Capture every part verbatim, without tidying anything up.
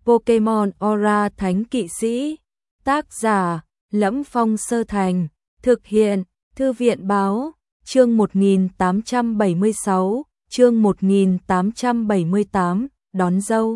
Pokemon Aura Thánh Kỵ Sĩ. Tác giả: Lẫm Phong Sơ Thành. Thực hiện: Thư viện báo. Chương một nghìn tám trăm bảy mươi sáu, chương một nghìn tám trăm bảy mươi tám, đón dâu.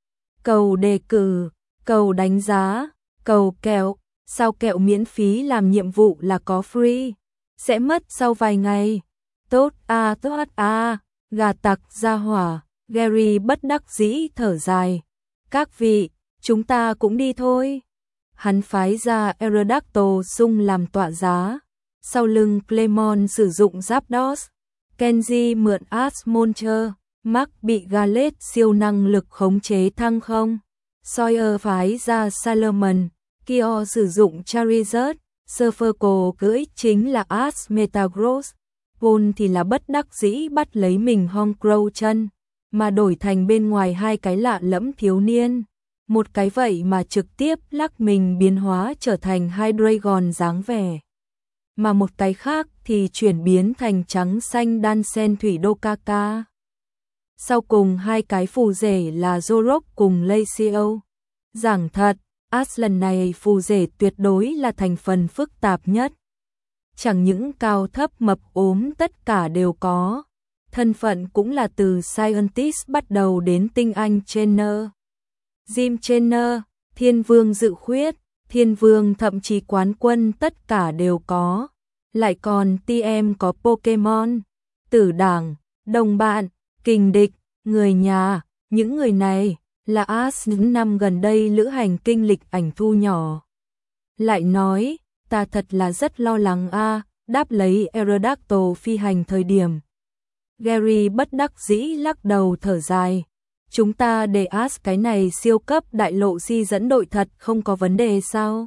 Cầu đề cử, cầu đánh giá, cầu kẹo. Sao kẹo miễn phí làm nhiệm vụ là có free? Sẽ mất sau vài ngày. Tốt a tốt a, gà tặc ra hỏa. Gary bất đắc dĩ thở dài. Các vị, chúng ta cũng đi thôi. Hắn phái ra Aerodactyl sung làm tọa giá. Sau lưng Clemon sử dụng Zapdos. Kenji mượn Asmoncher. Mark bị Gallet siêu năng lực khống chế thăng không. Sawyer phái ra Salomon. Kyo sử dụng Charizard. Surferco cưỡi chính là Ash Metagross. Paul thì là bất đắc dĩ bắt lấy mình Honchkrow chân, mà đổi thành bên ngoài hai cái lạ lẫm thiếu niên. Một cái vậy mà trực tiếp lắc mình biến hóa trở thành Hydreigon dáng vẻ. Mà một cái khác thì chuyển biến thành trắng xanh đan sen thủy đô Kaka. Sau cùng hai cái phù rể là Zorok cùng Lacio. Giảng thật, Ash lần này phù rể tuyệt đối là thành phần phức tạp nhất. Chẳng những cao thấp mập ốm tất cả đều có. Thân phận cũng là từ Scientist bắt đầu đến tinh anh trainer. Gym trainer, thiên vương dự khuyết, thiên vương thậm chí quán quân tất cả đều có. Lại còn tê em có Pokemon, tử đảng, đồng bạn, kình địch, người nhà. Những người này là Ash những năm gần đây lữ hành kinh lịch ảnh thu nhỏ. Lại nói, ta thật là rất lo lắng a. Đáp lấy Aerodactyl phi hành thời điểm. Gary bất đắc dĩ lắc đầu thở dài. Chúng ta để Ash cái này siêu cấp đại lộ si dẫn đội thật không có vấn đề sao?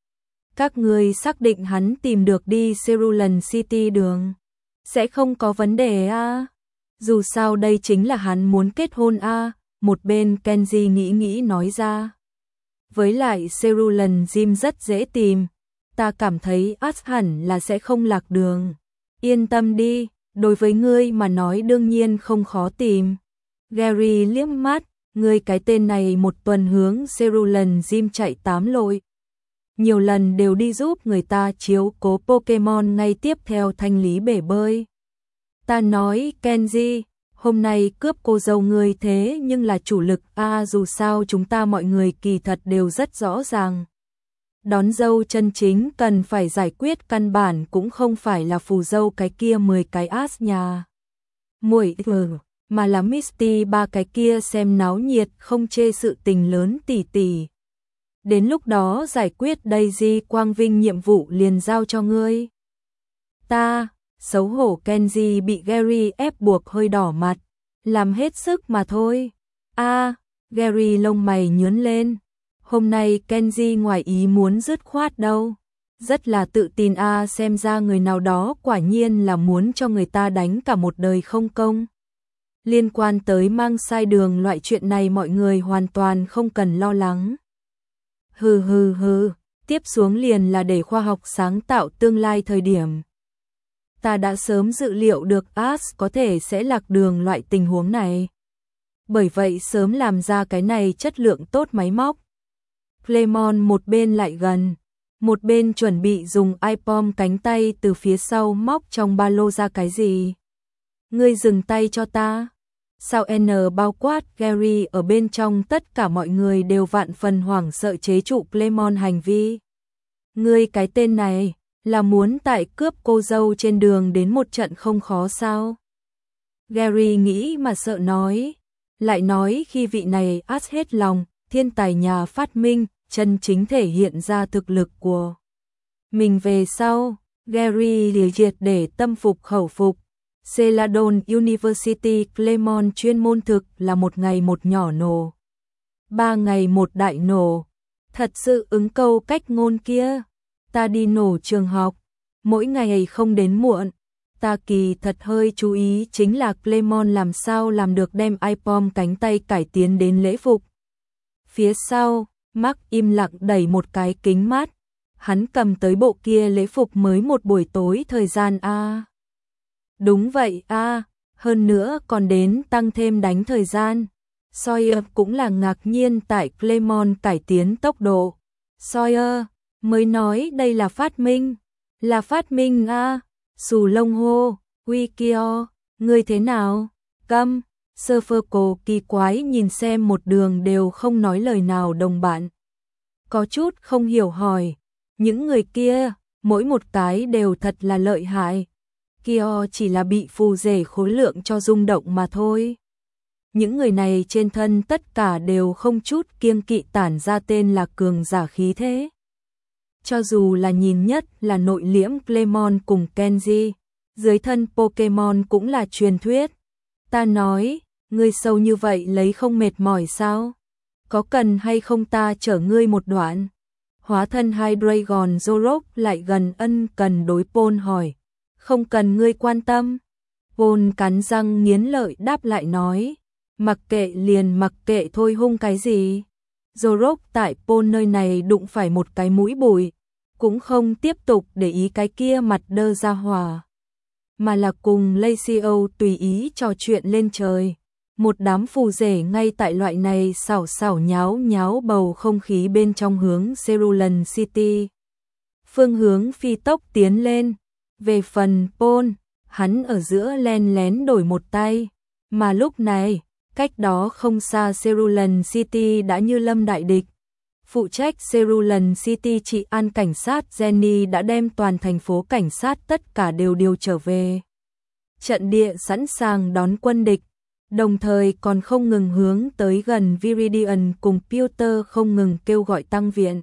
Các người xác định hắn tìm được đi Cerulean City đường. Sẽ không có vấn đề a. Dù sao đây chính là hắn muốn kết hôn a. Một bên Kenji nghĩ nghĩ nói ra. Với lại Cerulean Gym rất dễ tìm. Ta cảm thấy Ash hẳn là sẽ không lạc đường. Yên tâm đi, đối với ngươi mà nói đương nhiên không khó tìm. Gary liếc mắt, ngươi cái tên này một tuần hướng Cerulean Gym chạy tám lội. Nhiều lần đều đi giúp người ta chiếu cố Pokemon ngay tiếp theo thanh lý bể bơi. Ta nói Kenji, hôm nay cướp cô dâu ngươi thế nhưng là chủ lực a à, dù sao chúng ta mọi người kỳ thật đều rất rõ ràng. Đón dâu chân chính cần phải giải quyết căn bản cũng không phải là phù dâu cái kia mười cái Ash nhà. Muội ừ, mà là Misty ba cái kia xem náo nhiệt không chê sự tình lớn tỉ tỉ. Đến lúc đó giải quyết Daisy quang vinh nhiệm vụ liền giao cho ngươi. Ta, xấu hổ Kenji bị Gary ép buộc hơi đỏ mặt, làm hết sức mà thôi. A, à, Gary lông mày nhướng lên. Hôm nay Kenji ngoài ý muốn dứt khoát đâu. Rất là tự tin a à, xem ra người nào đó quả nhiên là muốn cho người ta đánh cả một đời không công. Liên quan tới mang sai đường loại chuyện này mọi người hoàn toàn không cần lo lắng. Hừ hừ hừ, tiếp xuống liền là để khoa học sáng tạo tương lai thời điểm. Ta đã sớm dự liệu được Ash có thể sẽ lạc đường loại tình huống này. Bởi vậy sớm làm ra cái này chất lượng tốt máy móc. Clemon một bên lại gần, một bên chuẩn bị dùng iPom cánh tay từ phía sau móc trong ba lô ra cái gì. Ngươi dừng tay cho ta. Sao N bao quát Gary ở bên trong tất cả mọi người đều vạn phần hoảng sợ chế trụ Clemon hành vi. Ngươi cái tên này là muốn tại cướp cô dâu trên đường đến một trận không khó sao? Gary nghĩ mà sợ nói. Lại nói khi vị này Ash hết lòng, thiên tài nhà phát minh, chân chính thể hiện ra thực lực của mình về sau, Gary lìa triệt để tâm phục khẩu phục. Celadon University Clemon chuyên môn thực là một ngày một nhỏ nổ. Ba ngày một đại nổ. Thật sự ứng câu cách ngôn kia. Ta đi nổ trường học. Mỗi ngày không đến muộn. Ta kỳ thật hơi chú ý chính là Clemon làm sao làm được đem iPom cánh tay cải tiến đến lễ phục. Phía sau, Mark im lặng đẩy một cái kính mát. Hắn cầm tới bộ kia lễ phục mới một buổi tối thời gian a. À. Đúng vậy a, à, hơn nữa còn đến tăng thêm đánh thời gian. Sawyer cũng là ngạc nhiên tại Clemon cải tiến tốc độ. Sawyer mới nói đây là phát minh. Là phát minh à? Xù lông hô, Wikio, ngươi thế nào? Câm, Serverco kỳ quái nhìn xem một đường đều không nói lời nào đồng bạn. Có chút không hiểu hỏi, những người kia, mỗi một cái đều thật là lợi hại. Kyo chỉ là bị phù rể khối lượng cho rung động mà thôi. Những người này trên thân tất cả đều không chút kiêng kỵ tản ra tên là cường giả khí thế. Cho dù là nhìn nhất là nội liễm Clemon cùng Kenji, dưới thân Pokemon cũng là truyền thuyết. Ta nói, ngươi sâu như vậy lấy không mệt mỏi sao? Có cần hay không ta chở ngươi một đoạn? Hóa thân Hydreigon Zorok lại gần ân cần đối Pôn hỏi. Không cần ngươi quan tâm. Pôn cắn răng nghiến lợi đáp lại nói. Mặc kệ liền mặc kệ thôi hung cái gì. Zorok tại Pôn nơi này đụng phải một cái mũi bụi. Cũng không tiếp tục để ý cái kia mặt đơ ra hòa. Mà là cùng Lacio tùy ý trò chuyện lên trời. Một đám phù rể ngay tại loại này xảo xảo nháo nháo bầu không khí bên trong hướng Cerulean City. Phương hướng phi tốc tiến lên. Về phần Pôn, hắn ở giữa len lén đổi một tay. Mà lúc này, cách đó không xa Cerulean City đã như lâm đại địch. Phụ trách Cerulean City trị an cảnh sát Jenny đã đem toàn thành phố cảnh sát tất cả đều điều trở về. Trận địa sẵn sàng đón quân địch. Đồng thời còn không ngừng hướng tới gần Viridian cùng Pewter không ngừng kêu gọi tăng viện.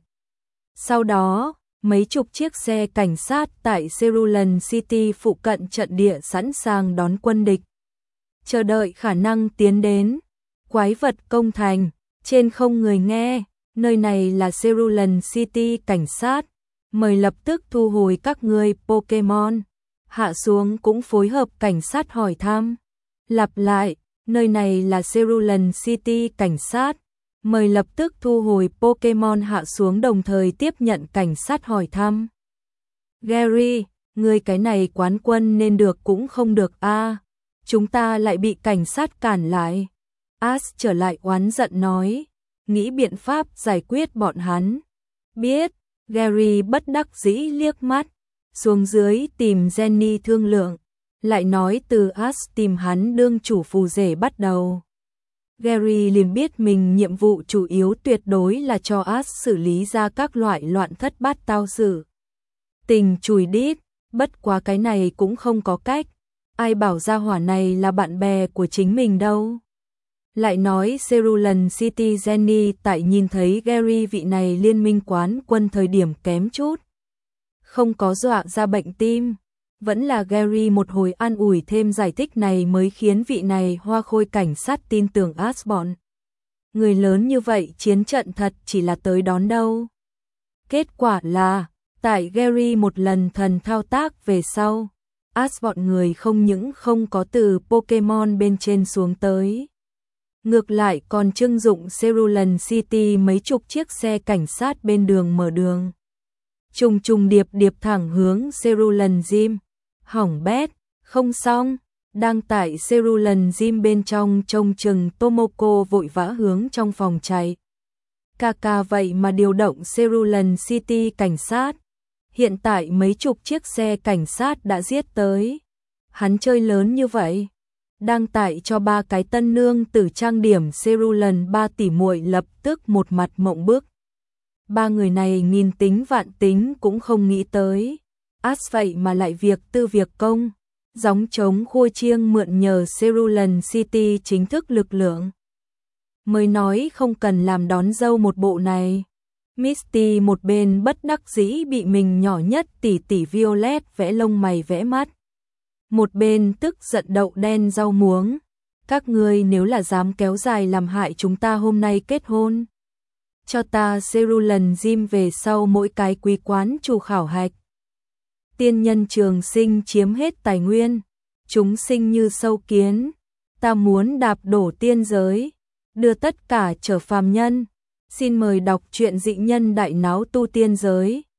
Sau đó, mấy chục chiếc xe cảnh sát tại Cerulean City phụ cận trận địa sẵn sàng đón quân địch. Chờ đợi khả năng tiến đến. Quái vật công thành, trên không người nghe, nơi này là Cerulean City cảnh sát. Mời lập tức thu hồi các người Pokemon. Hạ xuống cũng phối hợp cảnh sát hỏi thăm. Lặp lại. Nơi này là Cerulean City cảnh sát. Mời lập tức thu hồi Pokemon hạ xuống đồng thời tiếp nhận cảnh sát hỏi thăm. Gary, người cái này quán quân nên được cũng không được a. À, chúng ta lại bị cảnh sát cản lại. Ash trở lại oán giận nói. Nghĩ biện pháp giải quyết bọn hắn. Biết, Gary bất đắc dĩ liếc mắt. Xuống dưới tìm Jenny thương lượng. Lại nói từ Ash tìm hắn đương chủ phù rể bắt đầu. Gary liền biết mình nhiệm vụ chủ yếu tuyệt đối là cho Ash xử lý ra các loại loạn thất bát tao sự. Tình chùi đít, bất quá cái này cũng không có cách. Ai bảo gia hỏa này là bạn bè của chính mình đâu. Lại nói Cerulean City Jenny tại nhìn thấy Gary vị này liên minh quán quân thời điểm kém chút. Không có dọa ra bệnh tim. Vẫn là Gary một hồi an ủi thêm giải thích này mới khiến vị này hoa khôi cảnh sát tin tưởng Ash bọn. Người lớn như vậy chiến trận thật chỉ là tới đón đâu. Kết quả là, tại Gary một lần thần thao tác về sau, Ash bọn người không những không có từ Pokemon bên trên xuống tới. Ngược lại còn trưng dụng Cerulean City mấy chục chiếc xe cảnh sát bên đường mở đường. Trùng trùng điệp điệp thẳng hướng Cerulean Gym. Hỏng bét, không xong, đang tại Cerulean Gym bên trong trông chừng Tomoko vội vã hướng trong phòng chạy. Kaka vậy mà điều động Cerulean City cảnh sát. Hiện tại mấy chục chiếc xe cảnh sát đã giết tới. Hắn chơi lớn như vậy. Đang tại cho ba cái tân nương tử trang điểm Cerulean ba tỷ muội lập tức một mặt mộng bức. Ba người này nghìn tính vạn tính cũng không nghĩ tới. Ash vậy mà lại việc tư việc công, gióng trống khua chiêng mượn nhờ Cerulean City chính thức lực lượng. Mới nói không cần làm đón dâu một bộ này. Misty một bên bất đắc dĩ bị mình nhỏ nhất tỷ tỷ Violet vẽ lông mày vẽ mắt. Một bên tức giận đậu đen rau muống. Các ngươi nếu là dám kéo dài làm hại chúng ta hôm nay kết hôn. Cho ta Cerulean Gym về sau mỗi cái quý quán chủ khảo hạch. Tiên nhân trường sinh chiếm hết tài nguyên, chúng sinh như sâu kiến, ta muốn đạp đổ tiên giới, đưa tất cả trở phàm nhân. Xin mời đọc truyện Dị Nhân Đại Náo Tu Tiên Giới.